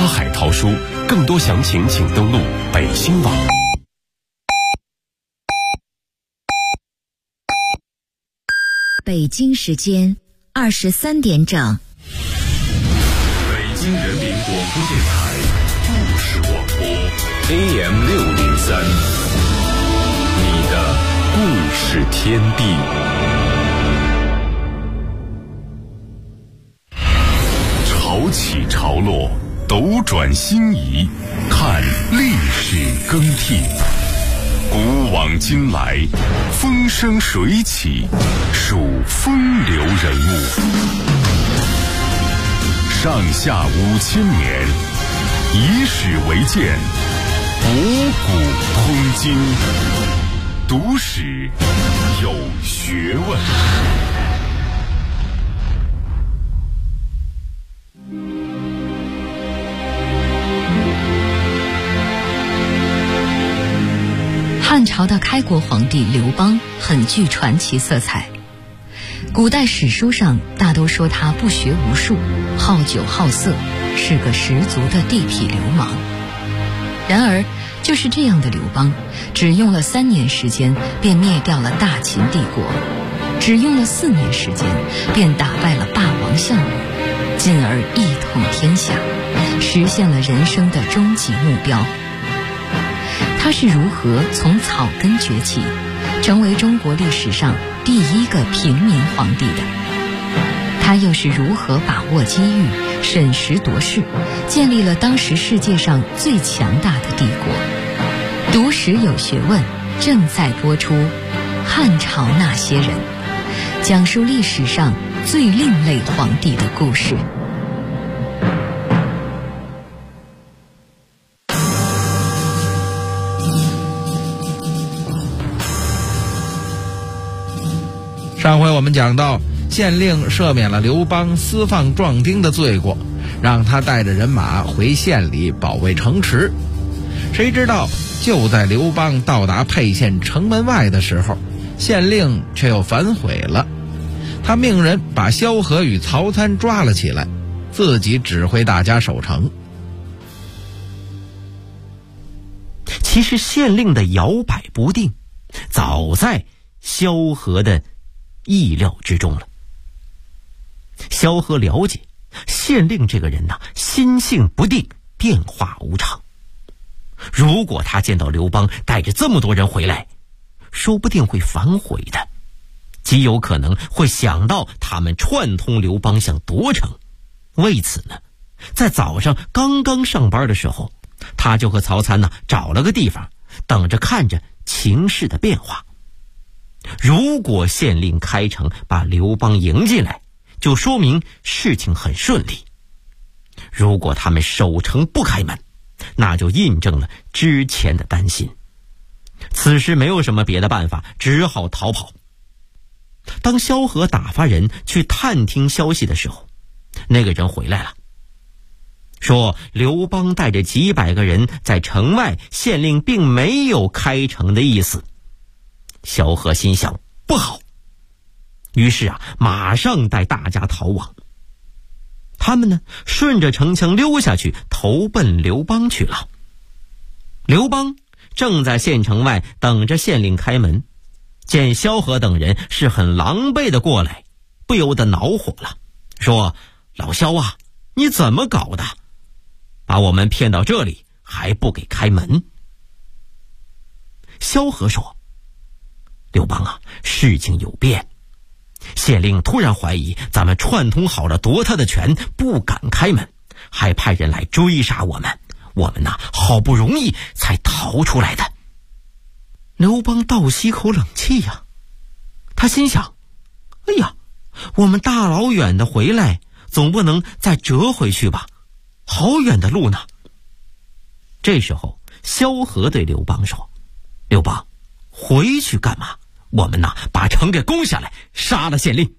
海淘书，更多详情请登录北新网。 北京时间23点整。 北京人民广播电台故事广播 AM603，你的故事天地。潮起潮落，斗转星移，看历史更替。古往今来，风生水起，数风流人物。上下5000年，以史为鉴，博古通今，读史有学问。 汉朝的开国皇帝刘邦很具传奇色彩，古代史书上大都说他不学无术，好酒好色，是个十足的地痞流氓。然而就是这样的刘邦，只用了3年时间便灭掉了大秦帝国，只用了4年时间便打败了霸王项羽，进而一统天下，实现了人生的终极目标。他是如何从草根崛起，成为中国历史上第一个平民皇帝的？他又是如何把握机遇，审时度势，建立了当时世界上最强大的帝国？读史有学问，正在播出《汉朝那些人》，讲述历史上最另类皇帝的故事。 上回我们讲到，县令赦免了刘邦私放壮丁的罪过，让他带着人马回县里保卫城池。谁知道就在刘邦到达沛县城门外的时候，县令却又反悔了。他命人把萧何与曹参抓了起来，自己指挥大家守城。 其实县令的摇摆不定早在萧何的意料之中了。萧何了解县令这个人呐，心性不定，变化无常。如果他见到刘邦带着这么多人回来，说不定会反悔的，极有可能会想到他们串通刘邦想夺城。为此呢，在早上刚刚上班的时候，他就和曹参呢找了个地方，等着看着情势的变化。如果县令开城把刘邦迎进来，就说明事情很顺利；如果他们守城不开门，那就印证了之前的担心。此时没有什么别的办法，只好逃跑。当萧何打发人去探听消息的时候，那个人回来了，说刘邦带着几百个人在城外，县令并没有开城的意思。萧何心想不好，于是马上带大家逃亡。他们呢，顺着城墙溜下去，投奔刘邦去了。刘邦正在县城外等着县令开门，见萧何等人是很狼狈的过来，不由得恼火了，说：老萧啊，你怎么搞的？把我们骗到这里还不给开门？萧何说：刘邦啊，事情有变，县令突然怀疑咱们串通好了夺他的权，不敢开门，还派人来追杀我们，我们好不容易才逃出来的。刘邦倒吸口冷气呀，他心想：哎呀，我们大老远的回来，总不能再折回去吧，好远的路呢。这时候萧何对刘邦说：刘邦，回去干嘛？我们把城给攻下来，杀了县令。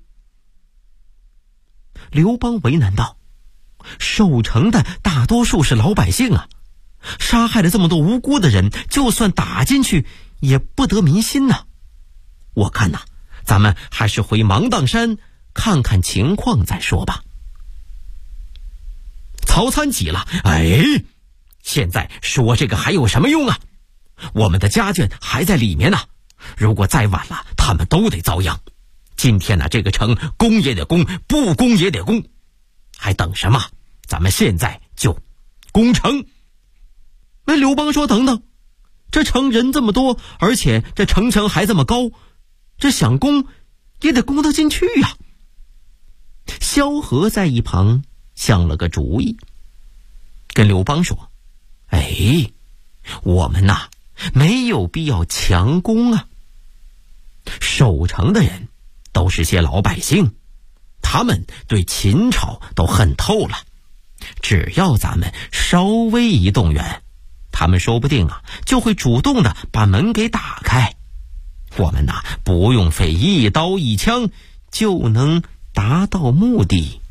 刘邦为难道：守城的大多数是老百姓啊，杀害了这么多无辜的人，就算打进去也不得民心呐。我看咱们还是回芒砀山看看情况再说吧。 曹参急了，哎，现在说这个还有什么用啊？我们的家眷还在里面呢，如果再晚了，他们都得遭殃。今天呢，这个城攻也得攻，不攻也得攻，还等什么？咱们现在就攻城。那刘邦说，等等，这城人这么多，而且这城墙还这么高，这想攻也得攻得进去呀。萧何在一旁想了个主意，跟刘邦说，哎，我们呐，没有必要强攻啊。守城的人都是些老百姓，他们对秦朝都恨透了，只要咱们稍微一动员，他们说不定啊就会主动的把门给打开，我们呐不用费一刀一枪就能达到目的。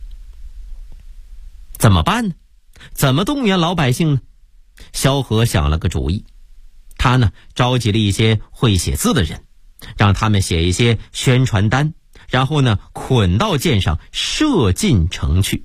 怎么办呢？怎么动员老百姓呢？萧何想了个主意，他呢召集了一些会写字的人，让他们写一些宣传单，然后呢捆到箭上射进城去。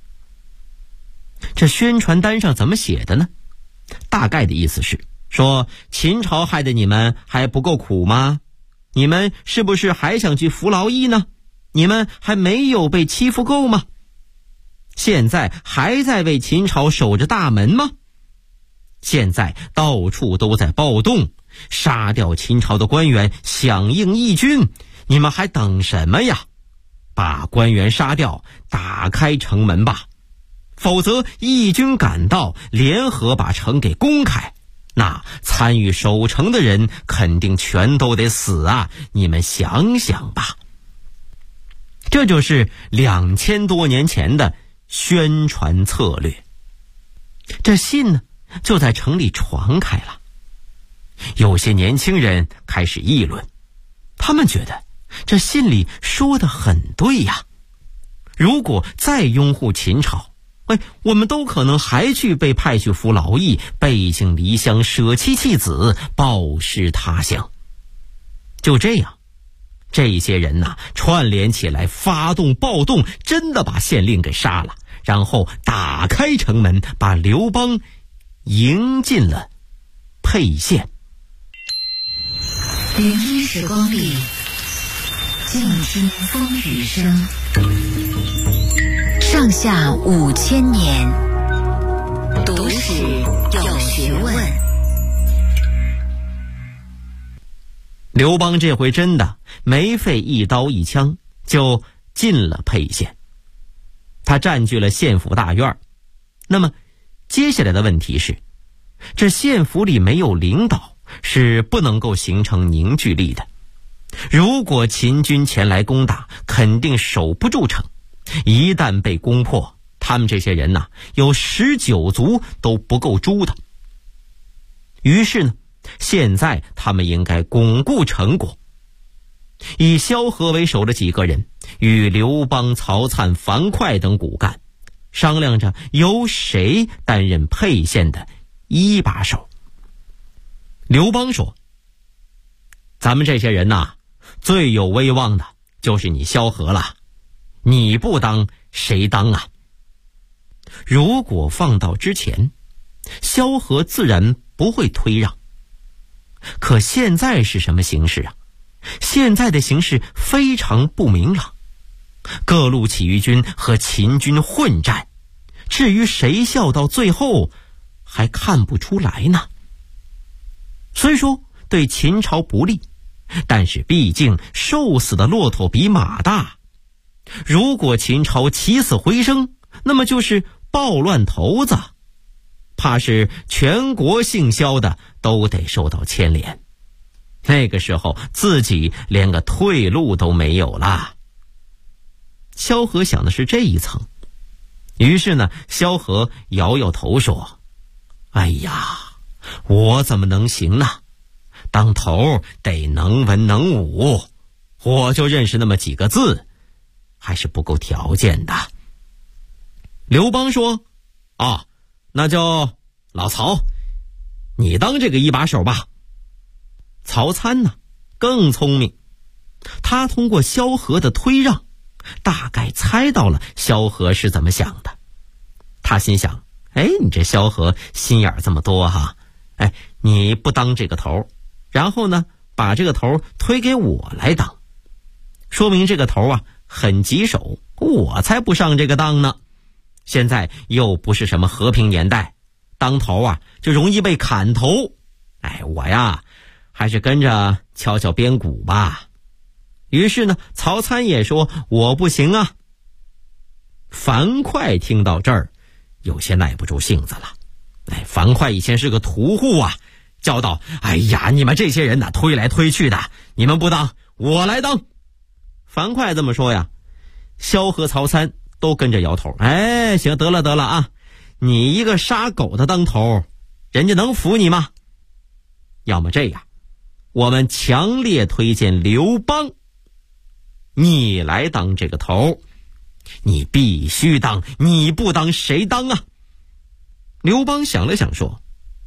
这宣传单上怎么写的呢？大概的意思是说，秦朝害得你们还不够苦吗？你们是不是还想去服劳役呢？你们还没有被欺负够吗？现在还在为秦朝守着大门吗？现在到处都在暴动，杀掉秦朝的官员，响应义军，你们还等什么呀？把官员杀掉，打开城门吧，否则义军赶到，联合把城给攻开，那参与守城的人肯定全都得死啊！你们想想吧。这就是2000多年前的宣传策略。这信呢就在城里传开了，有些年轻人开始议论，他们觉得这信里说得很对呀，如果再拥护秦朝，我们都可能还去被派去服劳役，背井离乡，舍妻弃子，暴尸他乡。就这样，这些人呐串联起来发动暴动，真的把县令给杀了，然后打开城门，把刘邦迎进了沛县。 聆听时光里，静听风雨声。上下5000年，读史有学问。 刘邦这回真的没费一刀一枪就进了沛县，他占据了县府大院。那么接下来的问题是，这县府里没有领导，是不能够形成凝聚力的。如果秦军前来攻打，肯定守不住城，一旦被攻破，他们这些人呐，有19族都不够猪的。于是呢，现在他们应该巩固成果。以萧何为首的几个人与刘邦、曹粲、樊哙等骨干商量着由谁担任沛县的一把手。刘邦说，咱们这些人呐，最有威望的就是你萧何了，你不当谁当啊？如果放到之前，萧何自然不会推让。可现在是什么形势啊？现在的形势非常不明朗，各路起义军和秦军混战，至于谁笑到最后还看不出来呢。虽说对秦朝不利，但是毕竟瘦死的骆驼比马大，如果秦朝起死回生，那么就是暴乱头子，怕是全国姓萧的都得受到牵连。那个时候自己连个退路都没有了。萧何想的是这一层，于是呢，萧何摇摇头说，哎呀，我怎么能行呢？当头得能文能武，我就认识那么几个字，还是不够条件的。刘邦说，啊，那就老曹，你当这个一把手吧。曹参呢更聪明，他通过萧何的推让，大概猜到了萧何是怎么想的。 他心想，你这萧何心眼这么多哈，你不当这个头，然后呢把这个头推给我来当，说明这个头啊很棘手，我才不上这个当呢。现在又不是什么和平年代，当头啊就容易被砍头，我呀还是跟着敲敲边鼓吧。于是呢曹参也说我不行啊。樊哙听到这儿有些耐不住性子了。樊哙以前是个屠户啊，叫道，你们这些人呢推来推去的，你们不当我来当。樊哙这么说呀，萧何曹参都跟着摇头。行，得了啊，你一个杀狗的当头，人家能服你吗？要么这样，我们强烈推荐刘邦，你来当这个头，你必须当，你不当谁当啊？刘邦想了想说，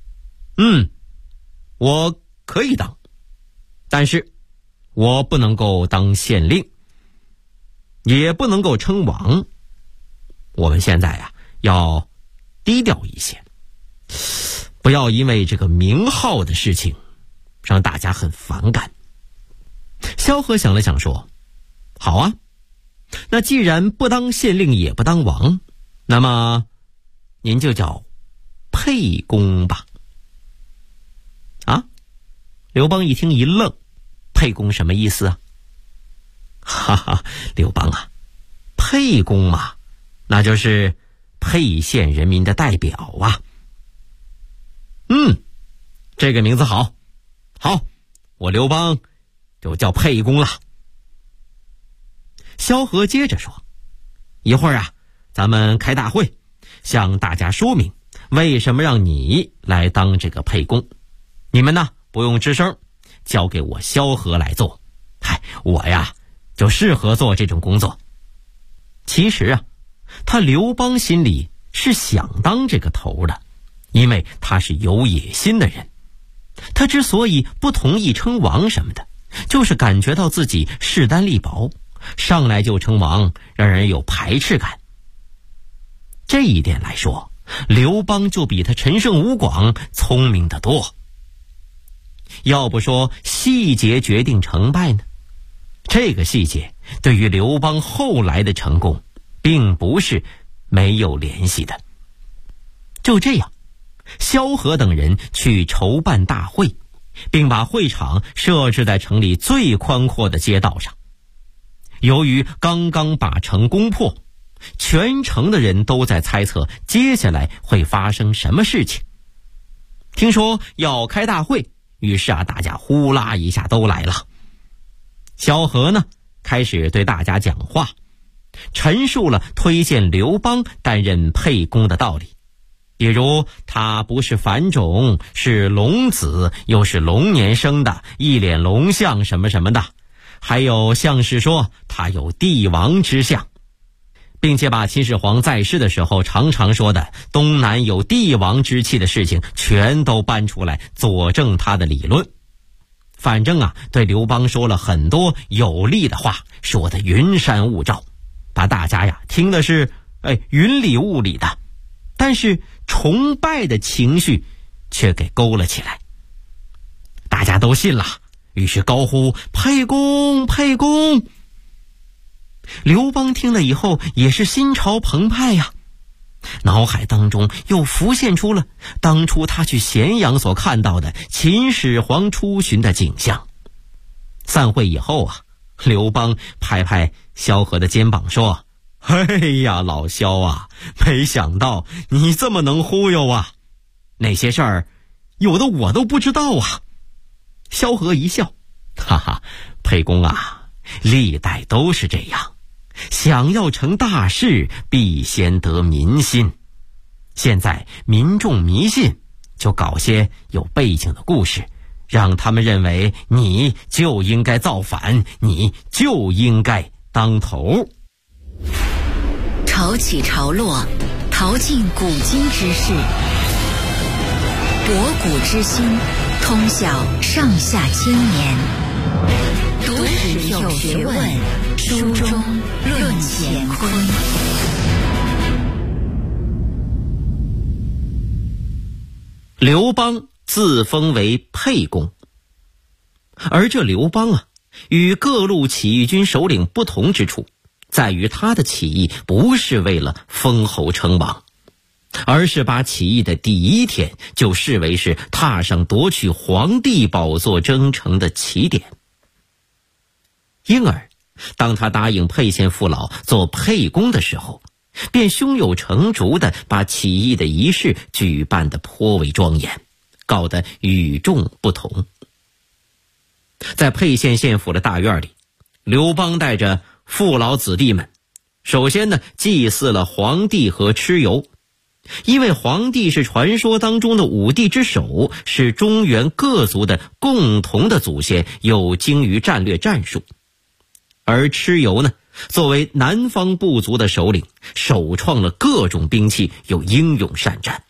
我可以当，但是我不能够当县令，也不能够称王。我们现在呀要低调一些，不要因为这个名号的事情让大家很反感。萧何想了想说，好啊，那既然不当县令也不当王，那么您就叫沛公吧。刘邦一听一愣，沛公什么意思啊？哈哈，刘邦啊，沛公嘛，那就是沛县人民的代表啊。这个名字好，我刘邦就叫沛公了。萧何接着说，一会儿啊咱们开大会，向大家说明为什么让你来当这个沛公，你们呢不用吱声，交给我萧何来做。我呀就适合做这种工作。其实啊，他刘邦心里是想当这个头的，因为他是有野心的人。他之所以不同意称王什么的，就是感觉到自己势单力薄，上来就称王，让人有排斥感。这一点来说，刘邦就比他陈胜吴广聪明得多。要不说细节决定成败呢，这个细节对于刘邦后来的成功并不是没有联系的。就这样，萧何等人去筹办大会，并把会场设置在城里最宽阔的街道上。由于刚刚把城攻破，全城的人都在猜测接下来会发生什么事情。听说要开大会，于是大家呼啦一下都来了。萧何呢开始对大家讲话，陈述了推荐刘邦担任沛公的道理，比如他不是凡种，是龙子，又是龙年生的，一脸龙相什么什么的，还有像是说他有帝王之相，并且把秦始皇在世的时候常常说的东南有帝王之气的事情全都搬出来佐证他的理论。反正对刘邦说了很多有利的话，说的云山雾罩，把大家听的是云里雾里的，但是崇拜的情绪却给勾了起来。大家都信了，于是高呼沛公沛公。刘邦听了以后也是心潮澎湃呀，脑海当中又浮现出了当初他去咸阳所看到的秦始皇出巡的景象。散会以后刘邦拍拍萧何的肩膀说，老萧没想到你这么能忽悠那些事儿有的我都不知道萧何一笑，哈哈，沛公历代都是这样，想要成大事必先得民心，现在民众迷信，就搞些有背景的故事，让他们认为你就应该造反，你就应该当头。 潮起潮落，淘尽古今之事，博古之今，通晓上下千年，读史有学问，书中论乾坤。 刘邦自封为沛公。而这刘邦啊，与各路起义军首领不同之处，在于他的起义不是为了封侯称王，而是把起义的第一天就视为是踏上夺取皇帝宝座征程的起点。因而当他答应沛县父老做沛公的时候，便胸有成竹地把起义的仪式举办得颇为庄严，搞得与众不同。在沛县县府的大院里，刘邦带着父老子弟们，首先呢祭祀了皇帝和蚩尤。因为皇帝是传说当中的五帝之首，是中原各族的共同的祖先，有精于战略战术。而蚩尤呢，作为南方部族的首领，首创了各种兵器，又英勇善战。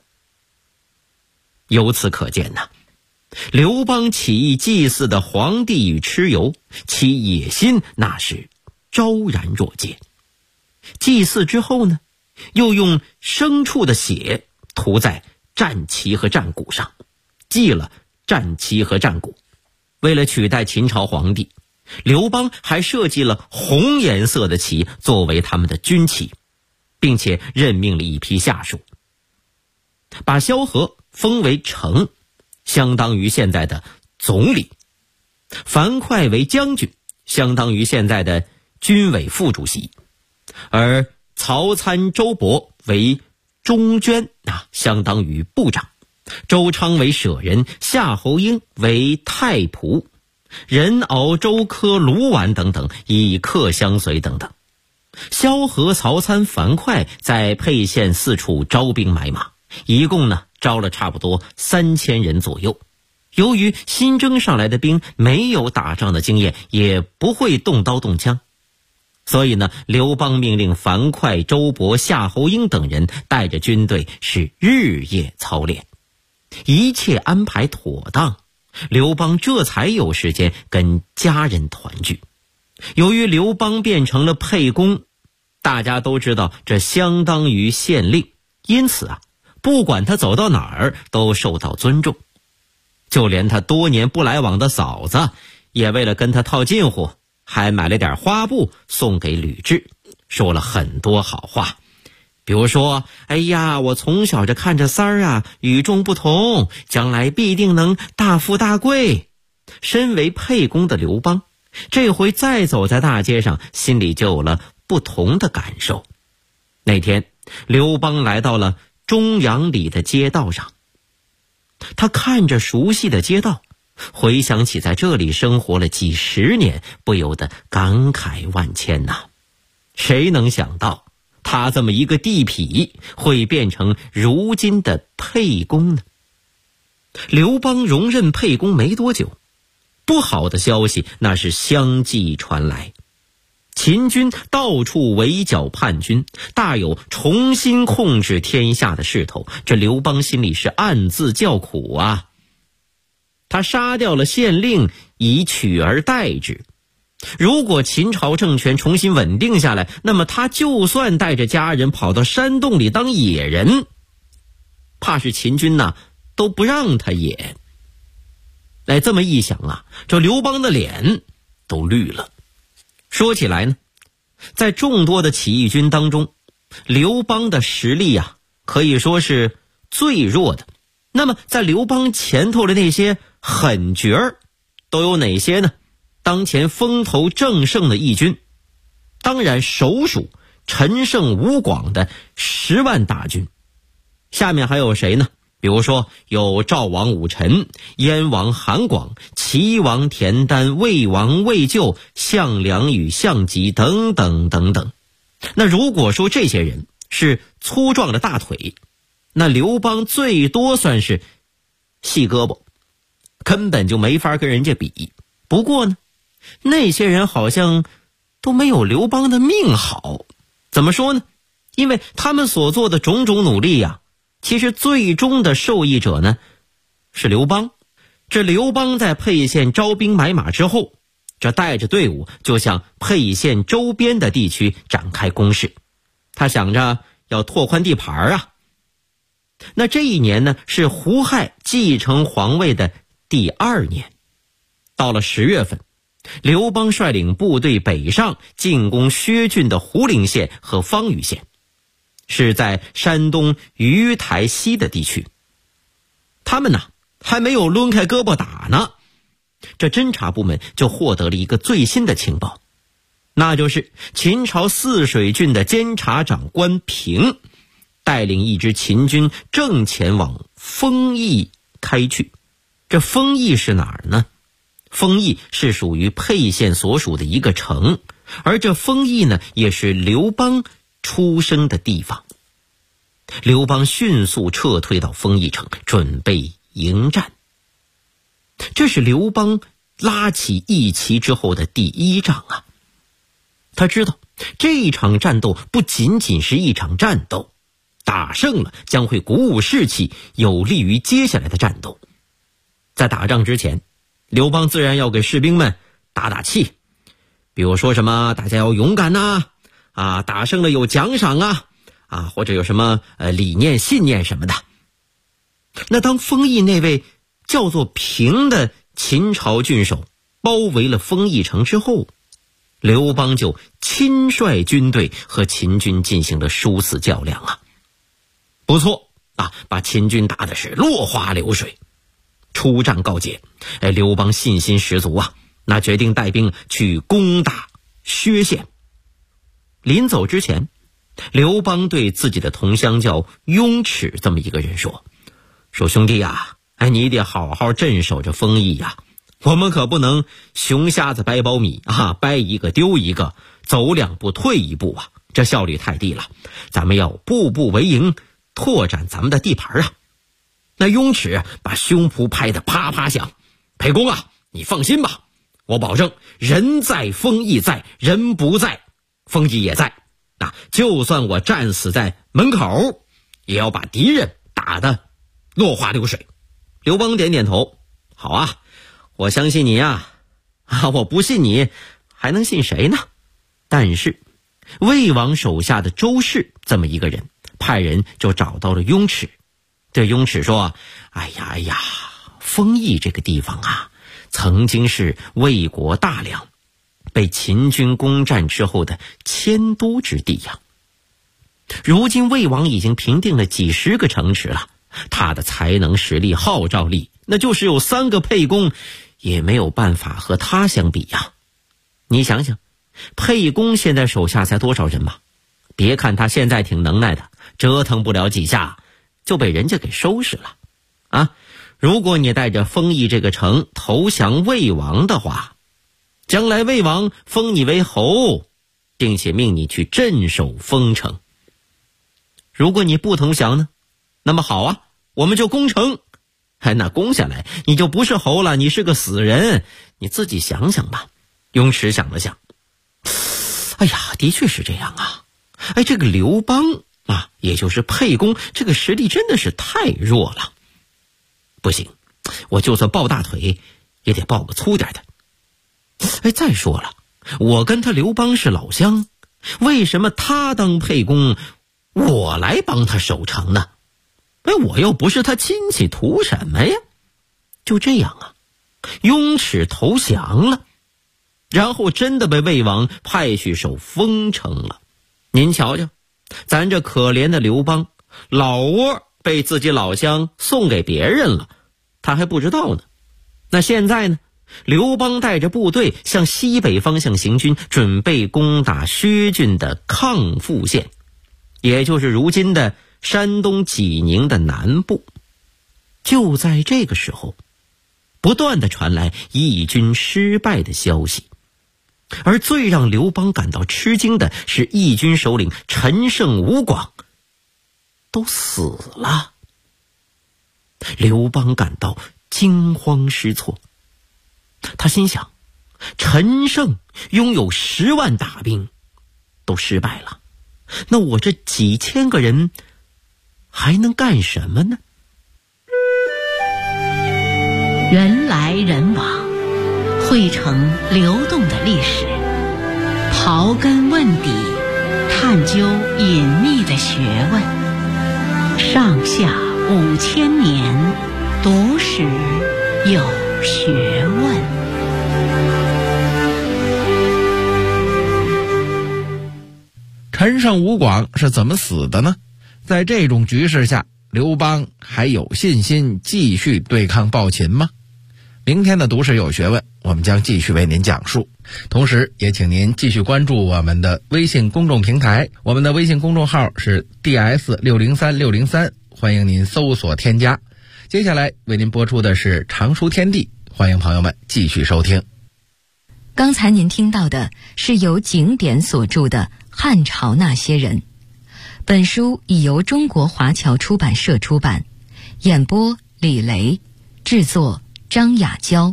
由此可见呢，刘邦起义祭祀的皇帝与蚩尤，其野心那是昭然若揭。祭祀之后呢，又用牲畜的血涂在战旗和战鼓上，祭了战旗和战鼓。为了取代秦朝皇帝，刘邦还设计了红颜色的旗作为他们的军旗，并且任命了一批下属，把萧何封为丞，相当于现在的总理；樊哙为将军，相当于现在的军委副主席；而曹参、周勃为中捐，相当于部长；周昌为舍人，夏侯婴为太仆，任敖、周柯、卢绾等等以客相随等等。萧何、曹参、樊哙在沛县四处招兵买马，一共呢招了差不多3000人左右。由于新征上来的兵没有打仗的经验，也不会动刀动枪，所以呢，刘邦命令樊哙、周勃、夏侯婴等人带着军队是日夜操练，一切安排妥当，刘邦这才有时间跟家人团聚。由于刘邦变成了沛公，大家都知道这相当于县令，因此啊，不管他走到哪儿都受到尊重。就连他多年不来往的嫂子，也为了跟他套近乎，还买了点花布送给吕雉，说了很多好话。比如说，哎呀，我从小就看着三儿啊与众不同，将来必定能大富大贵。身为沛公的刘邦，这回再走在大街上，心里就有了不同的感受。那天刘邦来到了中阳里的街道上，他看着熟悉的街道，回想起在这里生活了几十年，不由得感慨万千呐。谁能想到他这么一个地痞会变成如今的沛公呢？刘邦荣任沛公没多久，不好的消息那是相继传来。秦军到处围剿叛军，大有重新控制天下的势头。这刘邦心里是暗自叫苦啊。他杀掉了县令，以取而代之。如果秦朝政权重新稳定下来，那么他就算带着家人跑到山洞里当野人，怕是秦军都不让他野。这么一想啊，这刘邦的脸都绿了。说起来呢，在众多的起义军当中，刘邦的实力可以说是最弱的。那么在刘邦前头的那些狠角儿都有哪些呢？当前风头正盛的义军，当然首属陈胜吴广的10万大军。下面还有谁呢？比如说有赵王武臣、燕王韩广、齐王田丹、魏王魏咎、项梁与项籍等等等等。那如果说这些人是粗壮的大腿，那刘邦最多算是细胳膊，根本就没法跟人家比。不过呢，那些人好像都没有刘邦的命好。怎么说呢？因为他们所做的种种努力其实最终的受益者呢是刘邦。这刘邦在沛县招兵买马之后，这带着队伍就向沛县周边的地区展开攻势。他想着要拓宽地盘那这一年呢，是胡亥继承皇位的第2年。到了10月份，刘邦率领部队北上，进攻薛郡的胡陵县和方屿县，是在山东鱼台西的地区。他们呢，还没有抡开胳膊打呢，这侦察部门就获得了一个最新的情报，那就是秦朝泗水郡的监察长官平带领一支秦军正前往丰邑开去。这丰邑是哪儿呢？丰邑是属于沛县所属的一个城，而这丰邑呢，也是刘邦出生的地方。刘邦迅速撤退到丰邑城，准备迎战。这是刘邦拉起义旗之后的第1仗啊！他知道这场战斗不仅仅是一场战斗，打胜了将会鼓舞士气，有利于接下来的战斗。在打仗之前，刘邦自然要给士兵们打打气，比如说什么大家要勇敢呐，打胜了有奖赏啊，或者有什么理念信念什么的。那当丰邑那位叫做平的秦朝郡守包围了丰邑城之后，刘邦就亲率军队和秦军进行了殊死较量啊。不错啊，把秦军打的是落花流水。出战告捷，刘邦信心十足啊，那决定带兵去攻打薛县。临走之前，刘邦对自己的同乡叫雍齿这么一个人说兄弟啊，你得好好镇守着丰邑啊，我们可不能熊瞎子掰苞米啊，掰一个丢一个，走2步退1步啊，这效率太低了，咱们要步步为营，拓展咱们的地盘啊。那雍齿把胸脯拍得啪啪响，沛公啊，你放心吧，我保证人在丰邑在，人不在丰邑也在，就算我战死在门口，也要把敌人打得落花流水。刘邦点点头，好啊，我相信你啊，我不信你还能信谁呢？但是魏王手下的周氏这么一个人派人就找到了雍齿，对雍齿说，哎呀，丰邑这个地方啊，曾经是魏国大梁，被秦军攻占之后的迁都之地呀。如今魏王已经平定了几十个城池了，他的才能实力号召力，那就是有3个沛公也没有办法和他相比呀。你想想，沛公现在手下才多少人吧？别看他现在挺能耐的，折腾不了几下就被人家给收拾了啊！如果你带着丰邑这个城投降魏王的话，将来魏王封你为侯，并且命你去镇守丰城。如果你不投降呢，那么好啊，我们就攻城。那攻下来你就不是侯了，你是个死人，你自己想想吧。雍齿想了想，哎呀，的确是这样啊。这个刘邦啊，也就是沛公，这个实力真的是太弱了。不行，我就算抱大腿也得抱个粗点的。再说了，我跟他刘邦是老乡，为什么他当沛公，我来帮他守城呢？我又不是他亲戚，图什么呀？就这样啊，雍齿投降了，然后真的被魏王派去守丰城了。您瞧瞧，咱这可怜的刘邦，老窝被自己老乡送给别人了，他还不知道呢。那现在呢，刘邦带着部队向西北方向行军，准备攻打薛郡的抗阜县，也就是如今的山东济宁的南部。就在这个时候，不断的传来义军失败的消息，而最让刘邦感到吃惊的是，义军首领陈胜、吴广都死了。刘邦感到惊慌失措，他心想，陈胜拥有10万大兵都失败了，那我这几千个人还能干什么呢？ 人来人往，汇成流动的历史，刨根问底，探究隐秘的学问，上下 5000年，读史有学问。 陈胜吴广是怎么死的呢？在这种局势下，刘邦还有信心继续对抗暴秦吗？明天的读史有学问，我们将继续为您讲述。同时也请您继续关注我们的微信公众平台，我们的微信公众号是 DS603603，欢迎您搜索添加。接下来为您播出的是常书天地，欢迎朋友们继续收听。 刚才您听到的是由景典所著的《汉朝那些人》，本书已由中国华侨出版社出版，演播李雷，制作张雅娇。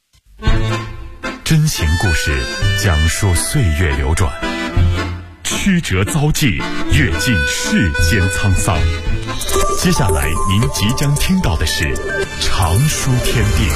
真情故事讲述岁月流转，曲折遭际，阅尽世间沧桑。接下来您即将听到的是常书天地。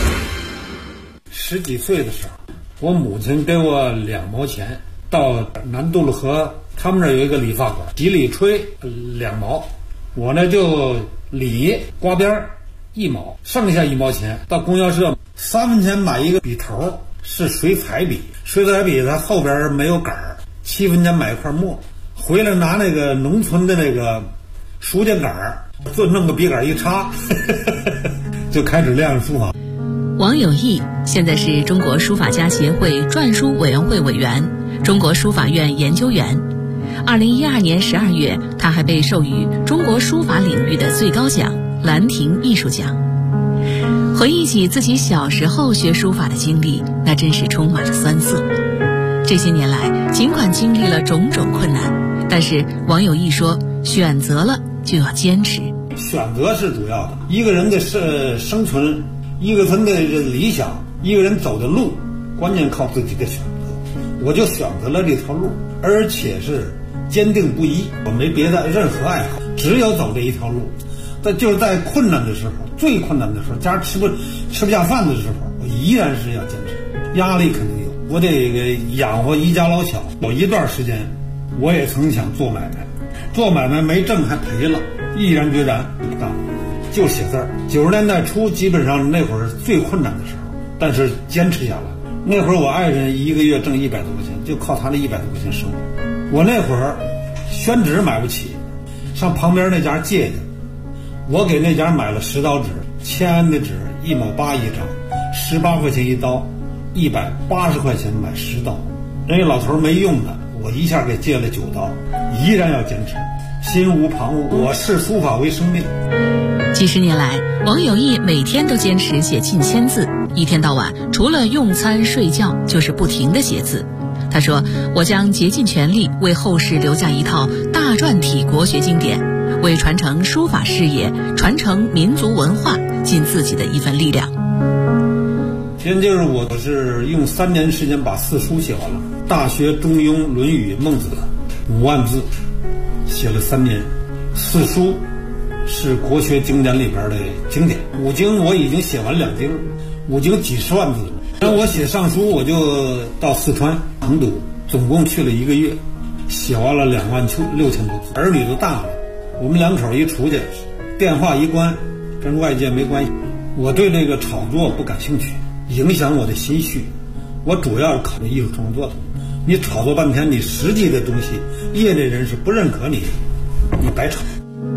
10几岁的时候，我母亲给我2毛钱，到南渡了河，他们那儿有一个理发馆，几里吹2毛，我呢就理刮边1毛，剩下1毛钱到供销社3分钱买一个笔头，是水彩笔，水彩笔它后边没有杆儿，7分钱买一块墨，回来拿那个农村的那个书架杆儿，就弄个笔杆一插就开始练书法。 王有义现在是中国书法家协会篆书委员会委员，中国书法院研究员。2012年12月，他还被授予中国书法领域的最高奖兰亭艺术奖。回忆起自己小时候学书法的经历，那真是充满了酸涩。这些年来，尽管经历了种种困难，但是王有义说，选择了就要坚持。 选择是主要的，一个人的生存，一个人的理想，一个人走的路，关键靠自己的选择。我就选择了这条路，而且是坚定不移，我没别的任何爱好，只有走这一条路。就是在困难的时候，最困难的时候，家吃不下饭的时候，我依然是要坚持。压力肯定有，我得养活一家老小。有一段时间，我也曾想做买卖，做买卖没挣还赔了，毅然决然不干，就写字儿。90年代初，基本上那会儿最困难的时候，但是坚持下来。那会儿我爱人一个月挣100多块钱，就靠他那100多块钱生活。我那会儿宣纸买不起，上旁边那家借的。我给那家买了10刀纸，签的纸1毛8一张，18块钱一刀，180块钱买10刀。人家老头没用的，我一下给借了9刀，依然要坚持，心无旁骛。我视书法为生命。 几十年来，王有义每天都坚持写近1000字，一天到晚除了用餐睡觉，就是不停地写字。他说：“我将竭尽全力为后世留下一套大篆体国学经典，为传承书法事业、传承民族文化尽自己的一份力量。” 现就是我是用3年时间把4书写完了，《大学》《中庸》《论语》《孟子》5万字，写了3年。4书是国学经典里边的经典，5经我已经写完2经，5经几十万字了。然后我写上书，我就到四川成都，总共去了1个月，写完了26000多字。儿女都大了，我们2口一出去，电话一关，跟外界没关系。我对这个炒作不感兴趣，影响我的心绪。我主要是考虑艺术创作的。你炒作半天，你实际的东西，业内人士不认可你，你白炒。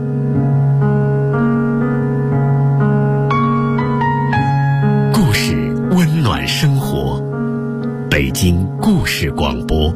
故事温暖生活，北京故事广播。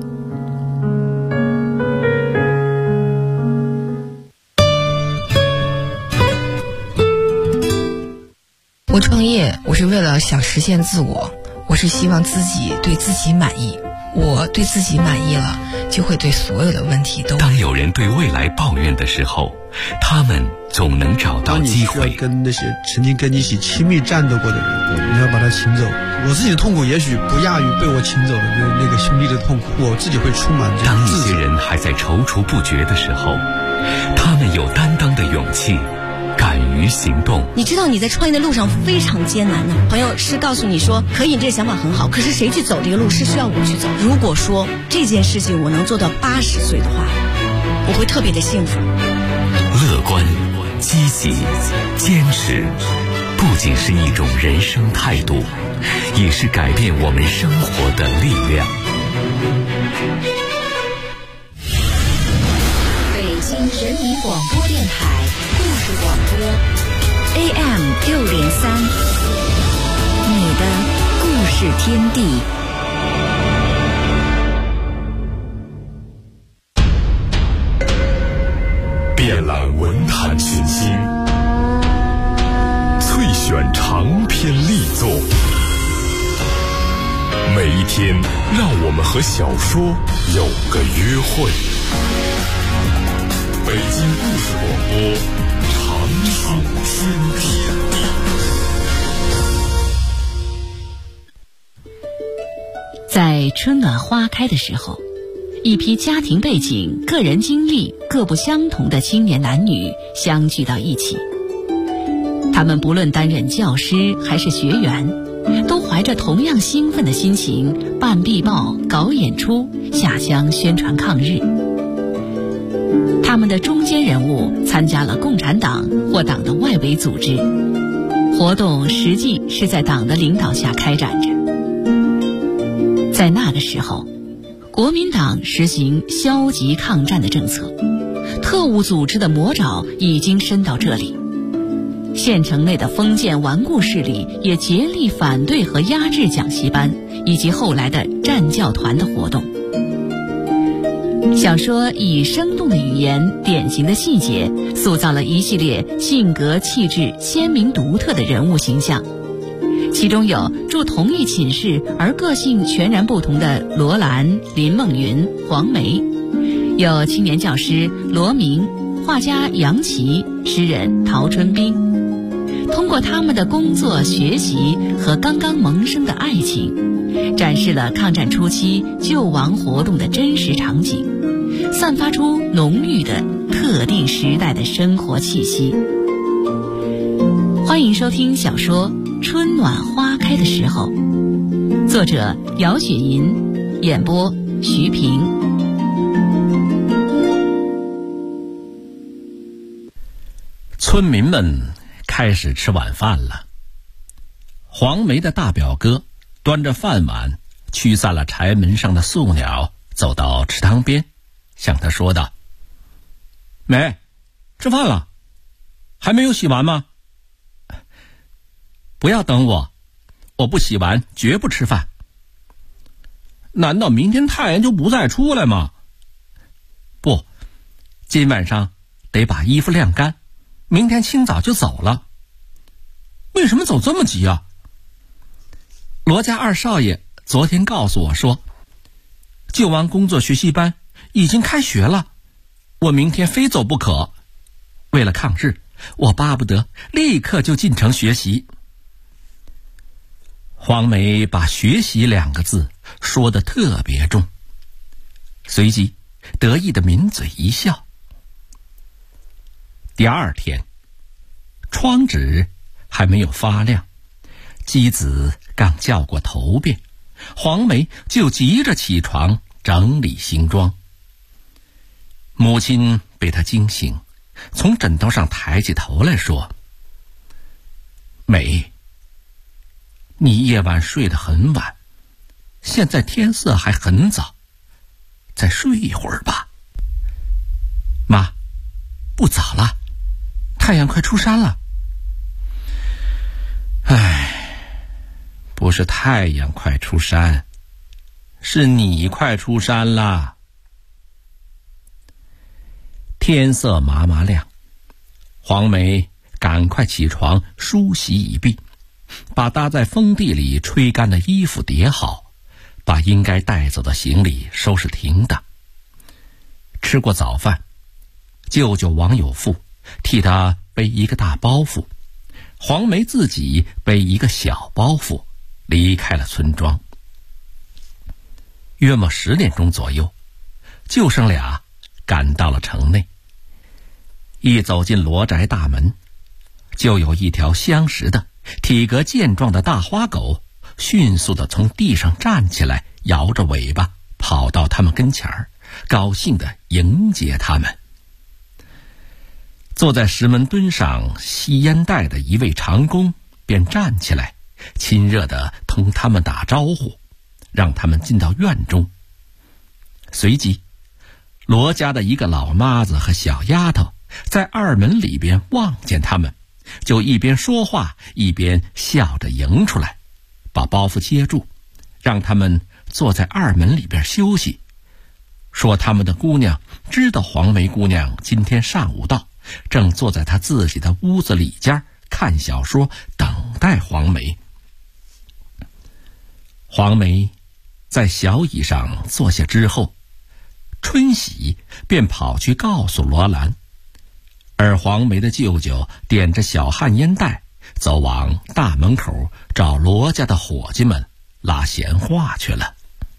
我创业，我是为了想实现自我，我是希望自己对自己满意。我对自己满意了，就会对所有的问题都。 当有人对未来抱怨的时候，他们总能找到机会。 当你需要跟那些曾经跟你一起亲密战斗过的人，你要把他请走。我自己的痛苦也许不亚于被我请走的那个兄弟的痛苦，我自己会充满这当一些人还在踌躇不决的时候，他们有担当的勇气，敢于行动。 你知道你在创业的路上非常艰难的，朋友是告诉你说可以，这个想法很好，可是谁去走这个路是需要我去走。如果说这件事情我能做到80岁的话，我会特别的幸福。 乐观、 积极、坚持，不仅是一种人生态度，也是改变我们生活的力量。 北京人民广播电台故事广播 AM603，你的故事天地。 遍览文坛群星，萃选长篇力作，每一天让我们和小说有个约会。北京故事广播，长青天地。 在春暖花开的时候，一批家庭背景、个人经历各不相同的青年男女相聚到一起。他们不论担任教师还是学员，都怀着同样兴奋的心情办壁报、搞演出、下乡宣传抗日。他们的中坚人物参加了共产党或党的外围组织，活动实际是在党的领导下开展着。在那个时候，国民党实行消极抗战的政策，特务组织的魔爪已经伸到这里。县城内的封建顽固势力也竭力反对和压制讲习班以及后来的战教团的活动。小说以生动的语言、典型的细节，塑造了一系列性格气质鲜明独特的人物形象。其中有住同一寝室而个性全然不同的罗兰、林梦云、黄梅，有青年教师罗明、画家杨琦、诗人陶春冰。通过他们的工作、学习和刚刚萌生的爱情，展示了抗战初期救亡活动的真实场景，散发出浓郁的特定时代的生活气息。欢迎收听小说《春暖花开的时候》，作者姚雪银，演播徐平。 村民们开始吃晚饭了。黄梅的大表哥端着饭碗驱散了柴门上的宿鸟，走到池塘边，向他说道：“梅，吃饭了，还没有洗完吗？”“不要等我，我不洗完绝不吃饭。”“难道明天太阳就不再出来吗？”“不，今晚上得把衣服晾干，明天清早就走了。”“为什么走这么急啊？”“罗家二少爷昨天告诉我说，救亡工作学习班已经开学了，我明天非走不可。为了抗日，我巴不得立刻就进城学习。”黄梅把学习2个字说得特别重，随即得意地抿嘴一笑。第2天，窗纸还没有发亮，鸡子刚叫过头遍，黄梅就急着起床整理行装。母亲被她惊醒，从枕头上抬起头来说：“梅，你夜晚睡得很晚，现在天色还很早，再睡一会儿吧。”“妈，不早了，太阳快出山了。”“唉，不是太阳快出山，是你快出山了。”天色麻麻亮，黄梅赶快起床梳洗已毕，把搭在风地里吹干的衣服叠好，把应该带走的行李收拾停当。吃过早饭，舅舅王有富替他背一个大包袱，黄梅自己背一个小包袱，离开了村庄。约莫10点钟左右，舅甥俩赶到了城内。一走进罗宅大门，就有一条相识的体格健壮的大花狗迅速地从地上站起来，摇着尾巴跑到他们跟前儿，高兴地迎接他们。 坐在石门墩上吸烟袋的一位长工便站起来，亲热地同他们打招呼，让他们进到院中。随即罗家的一个老妈子和小丫头在二门里边望见他们，就一边说话一边笑着迎出来，把包袱接住，让他们坐在二门里边休息，说他们的姑娘知道黄梅姑娘今天上午到，正坐在她自己的屋子里间看小说，等待黄梅。黄梅在小椅上坐下之后，春喜便跑去告诉罗兰，而黄梅的舅舅点着小旱烟袋走往大门口找罗家的伙计们拉闲话去了。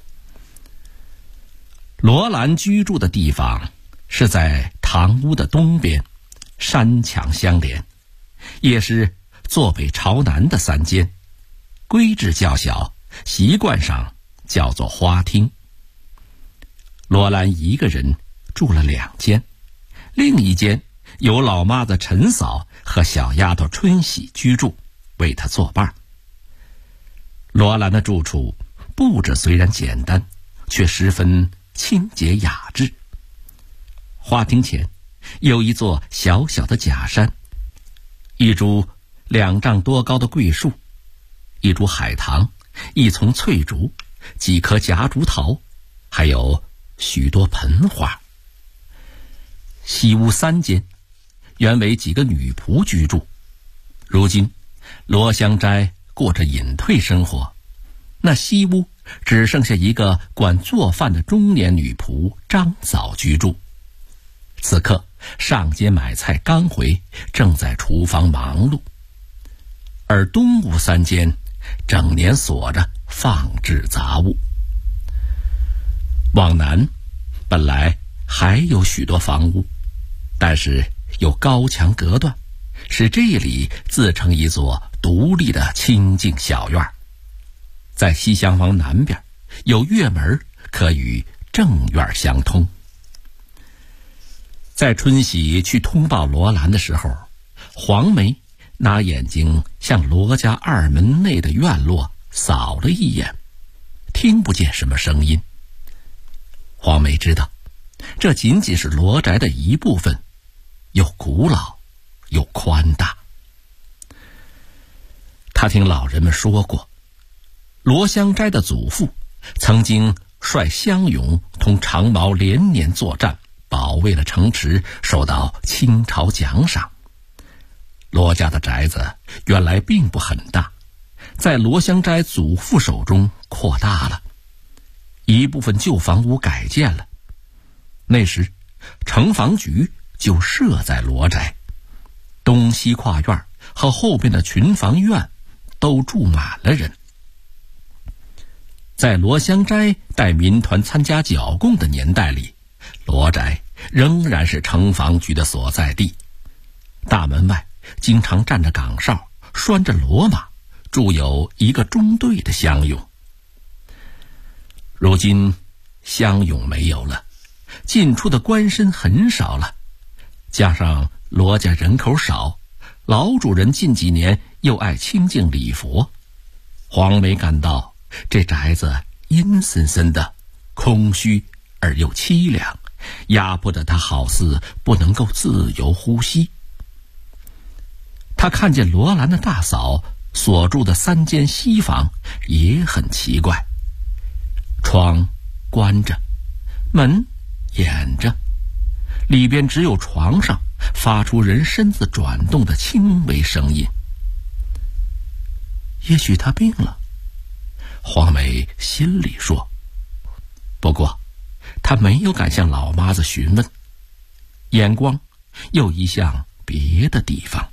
罗兰居住的地方是在堂屋的东边，山墙相连，也是坐北朝南的三间，规制较小，习惯上叫做花厅。罗兰一个人住了2间，另一间由老妈子陈嫂和小丫头春喜居住，为她作伴。罗兰的住处布置虽然简单，却十分清洁雅致。花厅前有一座小小的假山，一株2丈多高的桂树，一株海棠，一丛翠竹，几棵夹竹桃，还有许多盆花。西屋3间原为几个女仆居住，如今罗香斋过着隐退生活，那西屋只剩下一个管做饭的中年女仆张嫂居住。此刻上街买菜刚回，正在厨房忙碌。而东屋3间整年锁着，放置杂物。往南本来还有许多房屋，但是有高墙隔断，使这里自成一座独立的清静小院。在西厢房南边有月门，可与正院相通。在春喜去通报罗兰的时候，黄梅拿眼睛向罗家二门内的院落扫了一眼，听不见什么声音。黄梅知道这仅仅是罗宅的一部分，又古老又宽大。他听老人们说过，罗香斋的祖父曾经率湘勇同长毛连年作战，保卫了城池，受到清朝奖赏。罗家的宅子原来并不很大，在罗香斋祖父手中扩大了，一部分旧房屋改建了。那时城防局就设在罗宅，东西跨院和后边的群房院都住满了人。在罗香斋带民团参加剿共的年代里，罗宅仍然是城防局的所在地。大门外经常站着岗哨，拴着骡马，驻有一个中队的乡勇。如今乡勇没有了，进出的官绅很少了，加上罗家人口少，老主人近几年又爱清静礼佛，黄梅感到这宅子阴森森的，空虚而又凄凉，压迫得他好似不能够自由呼吸。他看见罗兰的大嫂所住的3间西房也很奇怪，窗关着，门掩着，里边只有床上发出人身子转动的轻微声音。也许他病了，黄梅心里说。不过他没有敢向老妈子询问，眼光又移向别的地方。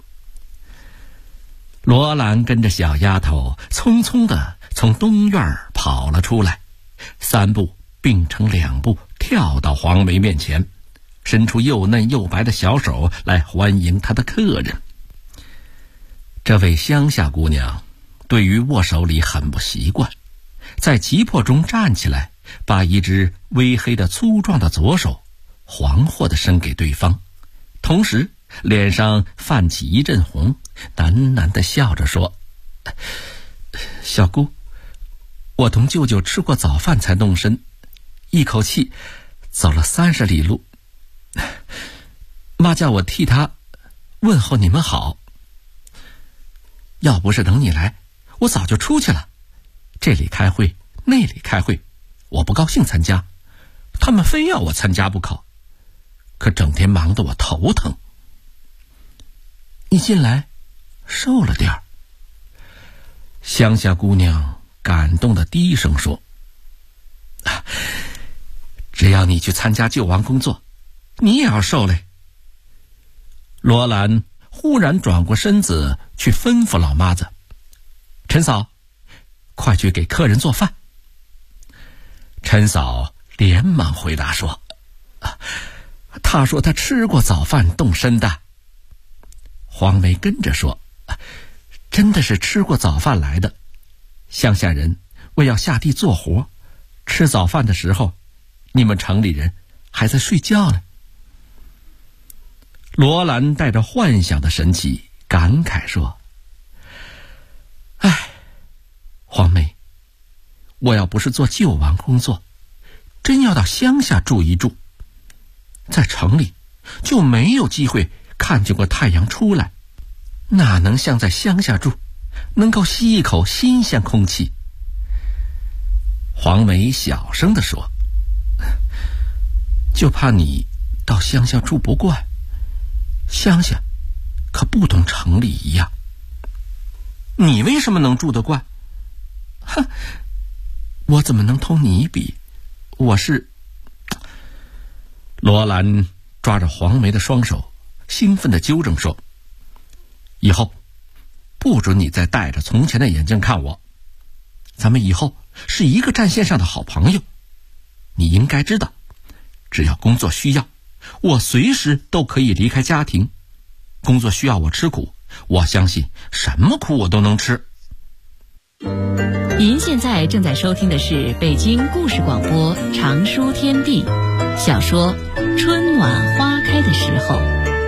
罗兰跟着小丫头匆匆地从东院跑了出来，3步并成2步跳到黄梅面前，伸出又嫩又白的小手来欢迎她的客人。这位乡下姑娘对于握手礼很不习惯，在急迫中站起来，把一只微黑的粗壮的左手惶惑地伸给对方， 同时脸上泛起一阵红，喃喃地笑着说：“小姑，我同舅舅吃过早饭才动身，一口气走了30里路。妈叫我替他问候你们好。要不是等你来，我早就出去了。这里开会，那里开会，我不高兴参加，他们非要我参加不可，可整天忙得我头疼。你近来瘦了点儿。”乡下姑娘感动地低声说：“只要你去参加救亡工作，你也要瘦嘞。”罗兰忽然转过身子去吩咐老妈子：“陈嫂，快去给客人做饭。”陈嫂连忙回答说：“他说他吃过早饭动身的。”黄梅跟着说：“真的是吃过早饭来的。乡下人为要下地做活，吃早饭的时候，你们城里人还在睡觉呢。”罗兰带着幻想的神气感慨说：“哎，黄梅，我要不是做救亡工作，真要到乡下住一住，在城里就没有机会看见过太阳出来，哪能像在乡下住，能够吸一口新鲜空气。”黄梅小声地说：“就怕你到乡下住不惯，乡下可不同城里一样。你为什么能住得惯？”“哼，我怎么能同你比？我是……”罗兰抓着黄梅的双手，兴奋地纠正说：“以后不准你再戴着从前的眼睛看我，咱们以后是一个战线上的好朋友。你应该知道，只要工作需要，我随时都可以离开家庭。工作需要我吃苦，我相信什么苦我都能吃。” 您现在正在收听的是北京故事广播长书天地小说《春暖花开的时候》。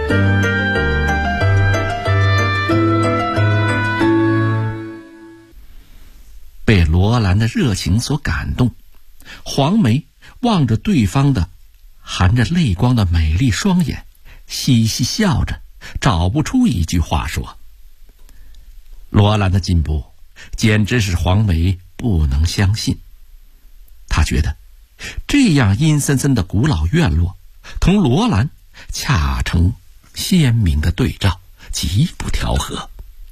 被罗兰的热情所感动，黄梅望着对方的含着泪光的美丽双眼，嘻嘻笑着，找不出一句话说。罗兰的进步简直是黄梅不能相信。他觉得这样阴森森的古老院落同罗兰恰成鲜明的对照，极不调和。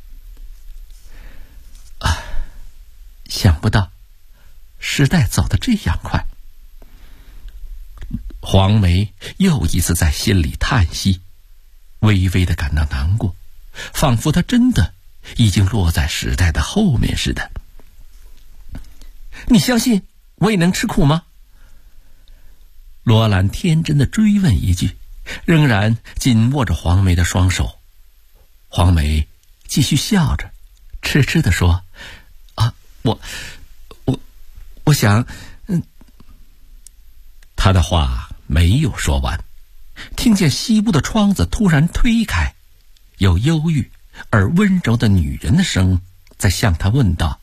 想不到时代走得这样快。黄梅又一次在心里叹息，微微地感到难过，仿佛她真的已经落在时代的后面似的。“你相信我也能吃苦吗？”罗兰天真地追问一句，仍然紧握着黄梅的双手。黄梅继续笑着，痴痴地说：“我想……”他的话没有说完，听见西部的窗子突然推开，有忧郁而温柔的女人的声在向他问道：“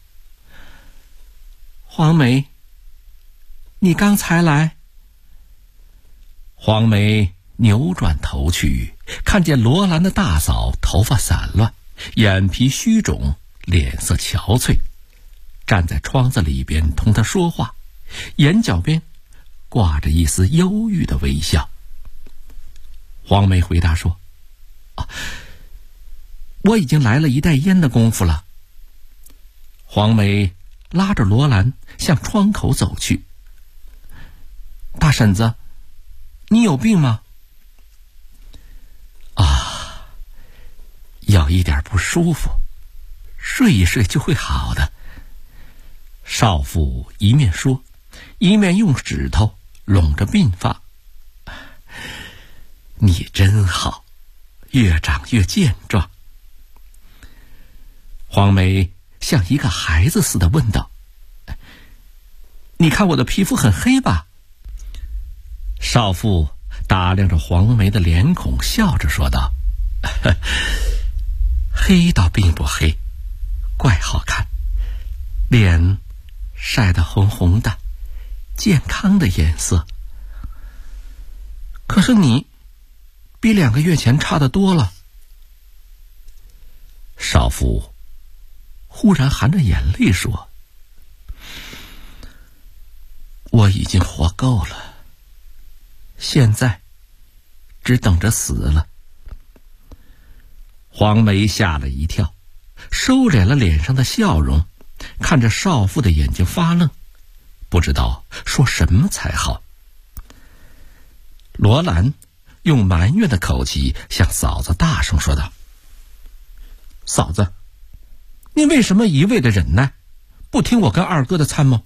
黄梅，你刚才来？”黄梅扭转头去，看见罗兰的大嫂头发散乱，眼皮虚肿，脸色憔悴，站在窗子里边同他说话，眼角边挂着一丝忧郁的微笑。黄梅回答说：“我已经来了一袋烟的功夫了。”黄梅拉着罗兰向窗口走去。“大婶子，你有病吗？”“有一点不舒服，睡一睡就会好的。”少妇一面说，一面用指头拢着鬓发。“你真好，越长越健壮。”黄梅像一个孩子似的问道：“你看我的皮肤很黑吧？”少妇打量着黄梅的脸孔，笑着说道：“黑倒并不黑，怪好看，脸晒得红红的，健康的颜色。可是你比2个月前差得多了。”少妇忽然含着眼泪说：“我已经活够了，现在只等着死了。”黄梅吓了一跳，收敛了脸上的笑容，看着少妇的眼睛发愣，不知道说什么才好。罗兰用埋怨的口气向嫂子大声说道：“嫂子，你为什么一味的忍耐，不听我跟二哥的参谋？”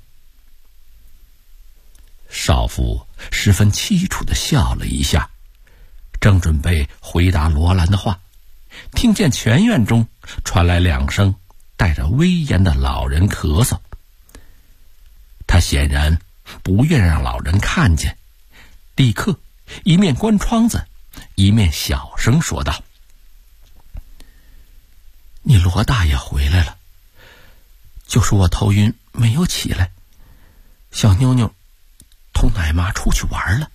少妇十分凄楚地笑了一下，正准备回答罗兰的话，听见前院中传来2声带着威严的老人咳嗽。他显然不愿让老人看见，立刻一面关窗子，一面小声说道：“你罗大爷回来了，就是我头晕没有起来，小妞妞同奶妈出去玩了。”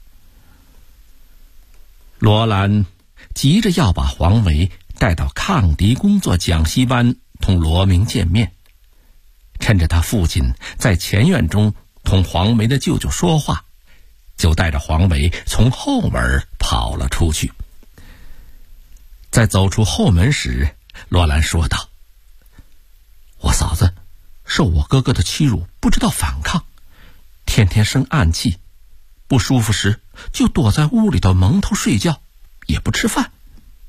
罗兰急着要把黄梅带到抗敌工作讲习班同罗明见面，趁着他父亲在前院中同黄梅的舅舅说话，就带着黄梅从后门跑了出去。在走出后门时，罗兰说道：“我嫂子受我哥哥的欺辱，不知道反抗，天天生暗气，不舒服时就躲在屋里头蒙头睡觉，也不吃饭。”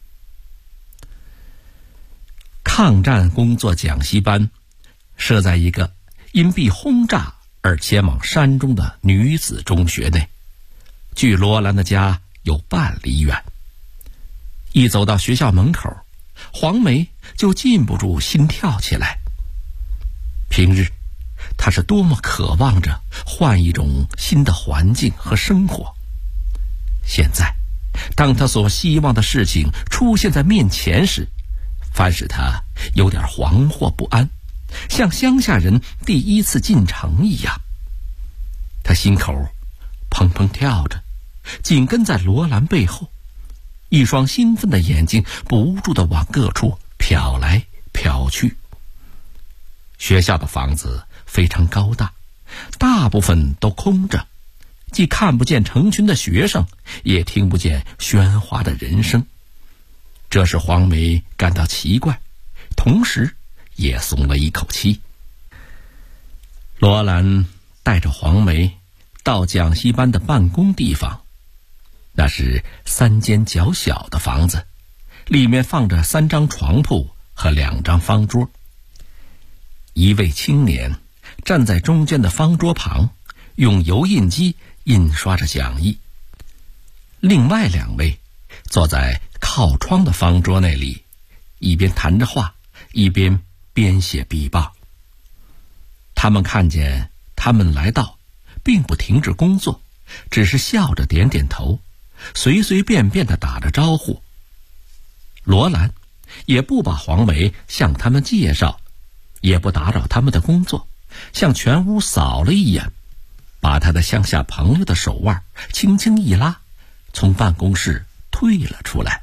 抗战工作讲习班设在一个因避轰炸而前往山中的女子中学内，距罗兰的家有半里远。一走到学校门口，黄梅就禁不住心跳起来。平日她是多么渴望着换一种新的环境和生活，现在当她所希望的事情出现在面前时，反使她有点惶惑不安，像乡下人第一次进城一样。她心口砰砰跳着，紧跟在罗兰背后，一双兴奋的眼睛不住地往各处瞟来瞟去。学校的房子非常高大，大部分都空着，既看不见成群的学生，也听不见喧哗的人声。这使黄梅感到奇怪，同时也松了一口气。罗兰带着黄梅到讲习班的办公地方，那是3间较小的房子，里面放着3张床铺和2张方桌。一位青年站在中间的方桌旁，用油印机印刷着讲义。另外2位坐在靠窗的方桌那里，一边谈着话，一边编写笔报。他们看见他们来到，并不停止工作，只是笑着点点头，随随便便地打着招呼。罗兰也不把黄梅向他们介绍，也不打扰他们的工作，向全屋扫了一眼，把他的乡下朋友的手腕轻轻一拉，从办公室退了出来。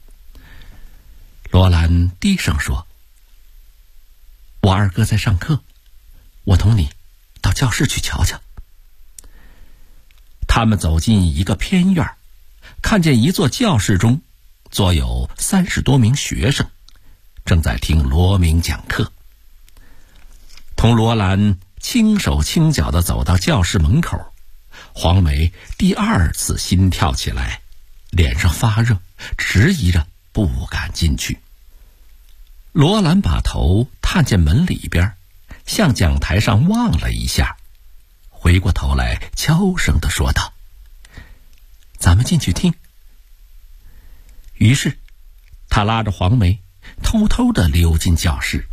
罗兰低声说：“我二哥在上课，我同你到教室去瞧瞧。”他们走进一个偏院，看见一座教室中坐有30多名学生，正在听罗明讲课。同罗兰轻手轻脚地走到教室门口，黄梅第2次心跳起来，脸上发热，迟疑着不敢进去。罗兰把头探进门里边，向讲台上望了一下，回过头来悄声地说道：“咱们进去听。”于是他拉着黄梅偷偷地溜进教室。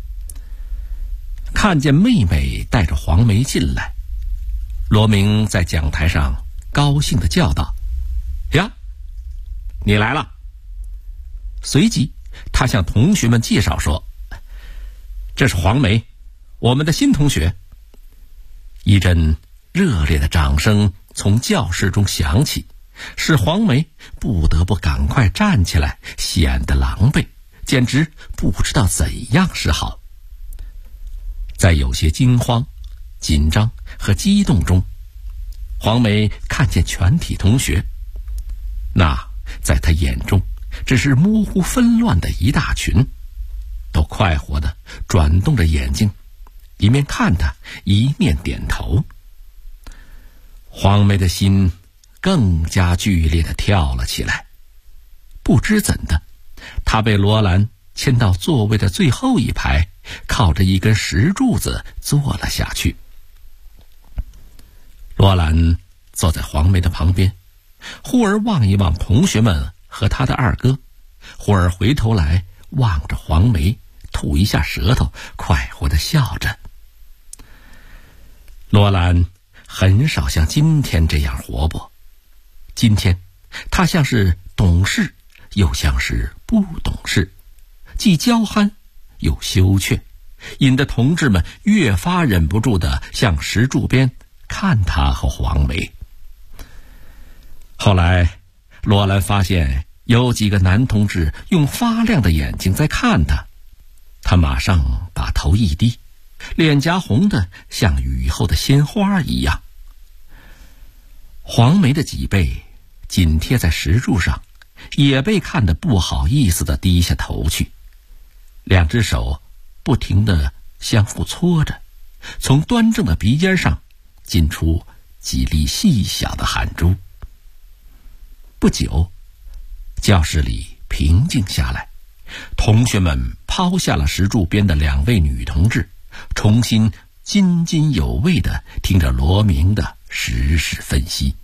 看见妹妹带着黄梅进来，罗明在讲台上高兴地叫道：“ 呀，你来了。随即他向同学们介绍说，这是黄梅，我们的新同学。一阵热烈的掌声从教室中响起，使黄梅不得不赶快站起来，显得狼狈，简直不知道怎样是好。在有些惊慌、紧张和激动中，黄梅看见全体同学，那在她眼中只是模糊纷乱的一大群，都快活地转动着眼睛，一面看她，一面点头。黄梅的心更加剧烈地跳了起来。不知怎的，她被罗兰牵到座位的最后一排，靠着一根石柱子坐了下去。罗兰坐在黄梅的旁边，忽而望一望同学们和他的二哥，忽而回头来望着黄梅，吐一下舌头，快活地笑着。罗兰很少像今天这样活泼，今天他像是懂事，又像是不懂事，既娇憨又羞怯，引得同志们越发忍不住地向石柱边看他和黄梅。后来罗兰发现有几个男同志用发亮的眼睛在看他，他马上把头一低，脸颊红得像雨后的鲜花一样。黄梅的脊背紧贴在石柱上，也被看得不好意思地低下头去，两只手不停地相互搓着，从端正的鼻尖上进出几粒细小的汗珠。不久，教室里平静下来，同学们抛下了石柱边的两位女同志，重新津津有味地听着罗明的时事分析。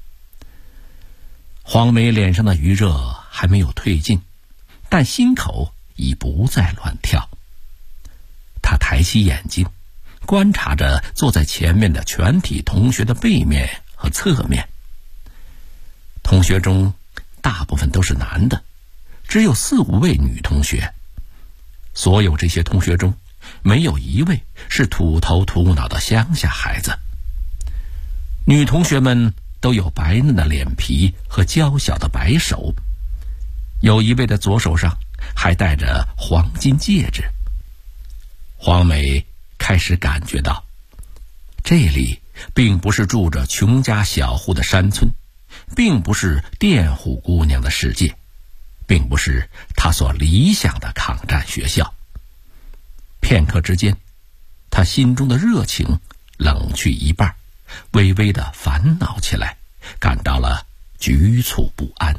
黄梅脸上的余热还没有退尽，但心口已不再乱跳。她抬起眼睛，观察着坐在前面的全体同学的背面和侧面。同学中大部分都是男的，只有4、5位女同学。所有这些同学中，没有一位是土头土脑的乡下孩子。女同学们都有白嫩的脸皮和娇小的白手，有一位的左手上还戴着黄金戒指。黄梅开始感觉到，这里并不是住着穷家小户的山村，并不是佃户姑娘的世界，并不是她所理想的抗战学校。片刻之间，她心中的热情冷去一半，微微的烦恼起来，感到了局促不安。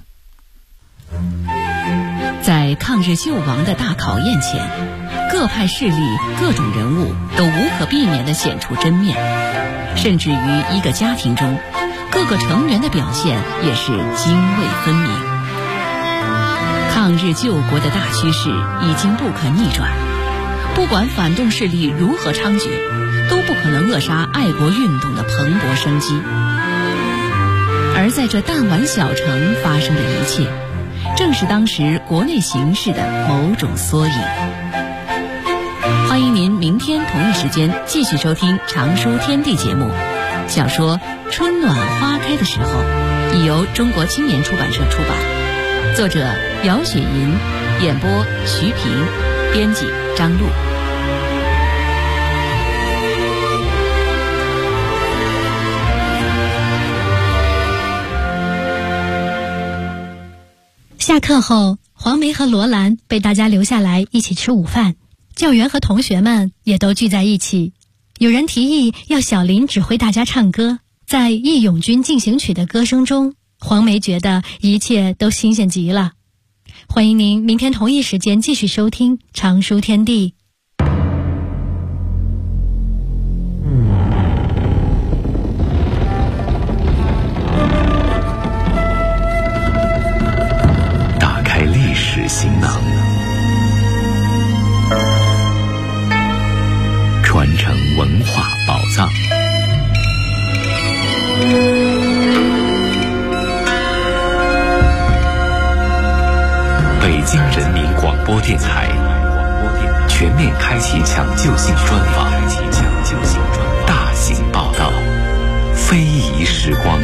在抗日救亡的大考验前，各派势力、各种人物都无可避免地显出真面，甚至于一个家庭中，各个成员的表现也是泾渭分明。抗日救国的大趋势已经不可逆转，不管反动势力如何猖獗，都不可能扼杀爱国运动的蓬勃生机。而在这弹丸小城发生的一切，正是当时国内形势的某种缩影。欢迎您明天同一时间继续收听《常书天地》节目。小说《春暖花开的时候》已由中国青年出版社出版，作者姚雪银，演播徐平，编辑张璐。 下课后，黄梅和罗兰被大家留下来一起吃午饭，教员和同学们也都聚在一起。有人提议要小林指挥大家唱歌，在《义勇军进行曲》的歌声中，黄梅觉得一切都新鲜极了。欢迎您明天同一时间继续收听《常书天地》。 打开历史行囊，传承文化宝藏。 全面开启抢救性专访，大型报道，非遗时光。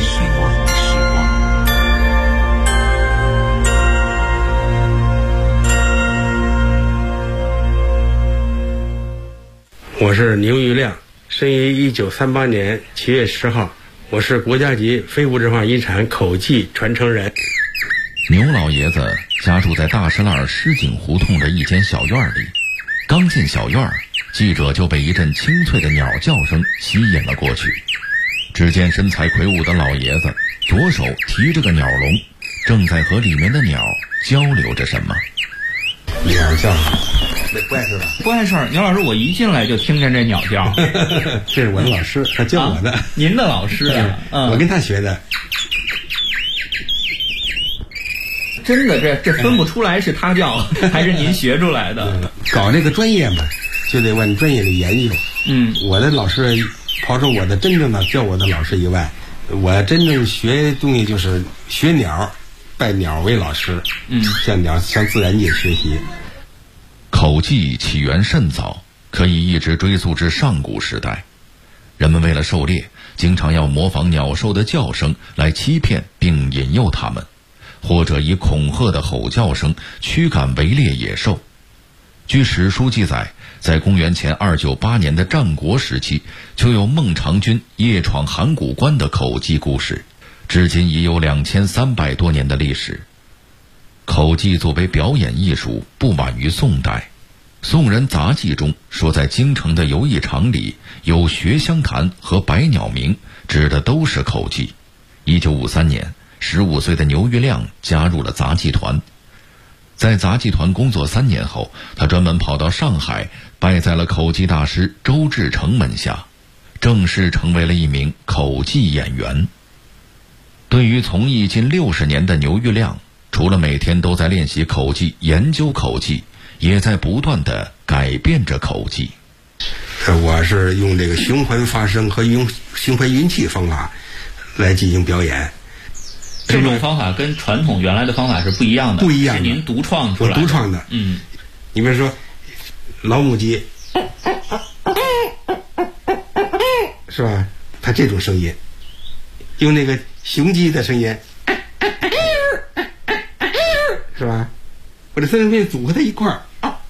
我是牛玉亮，生于1938年7月10号，我是国家级非物质文化遗产口技传承人。 牛老爷子家住在大石栏石井胡同的一间小院里，刚进小院，记者就被一阵清脆的鸟叫声吸引了过去。只见身材魁梧的老爷子左手提着个鸟笼，正在和里面的鸟交流着什么。 鸟叫，那不碍事吧？ 不碍事。牛老师，我一进来就听见这鸟叫。 这是我的老师，他教我的。 您的老师啊？ 我跟他学的。 真的，这分不出来是他教还是您学出来的。 搞这个专业嘛，就得往专业里研究。我的老师，刨出我的真正的教我的老师以外，我真正学东西就是学鸟，拜鸟为老师。向自然界学习。 口技起源甚早，可以一直追溯至上古时代。人们为了狩猎，经常要模仿鸟兽的叫声来欺骗并引诱它们，或者以恐吓的吼叫声驱赶围猎野兽。据史书记载，在公元前298年的战国时期，就有孟尝君夜闯函谷关的口技故事，至今已有2300多年的历史。口技作为表演艺术，不晚于宋代。宋人杂记中说，在京城的游艺场里有学香坛和百鸟鸣，指的都是口技。1953年，15岁的牛玉亮加入了杂技团。在杂技团工作3年后，他专门跑到上海，拜在了口技大师周志成门下，正式成为了一名口技演员。对于从艺近60年的牛玉亮，除了每天都在练习口技、研究口技，也在不断地改变着口技。 我是用这个循环发声和用循环运气方法来进行表演。 这种方法跟传统原来的方法是不一样的， 不一样的， 是您独创出来的。 我独创的。你比如说老母鸡，是吧？它这种声音，用那个雄鸡的声音，是吧？我这三声组合在一块儿，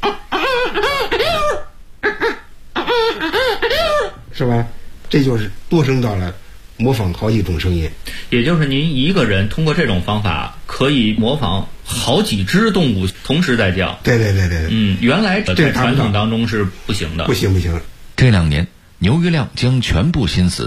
是吧？这就是多声道了，模仿好几种声音。 也就是您一个人通过这种方法可以模仿好几只动物同时在叫。 对。 原来在传统当中是不行的。 不行。 这2年，牛玉亮将全部心思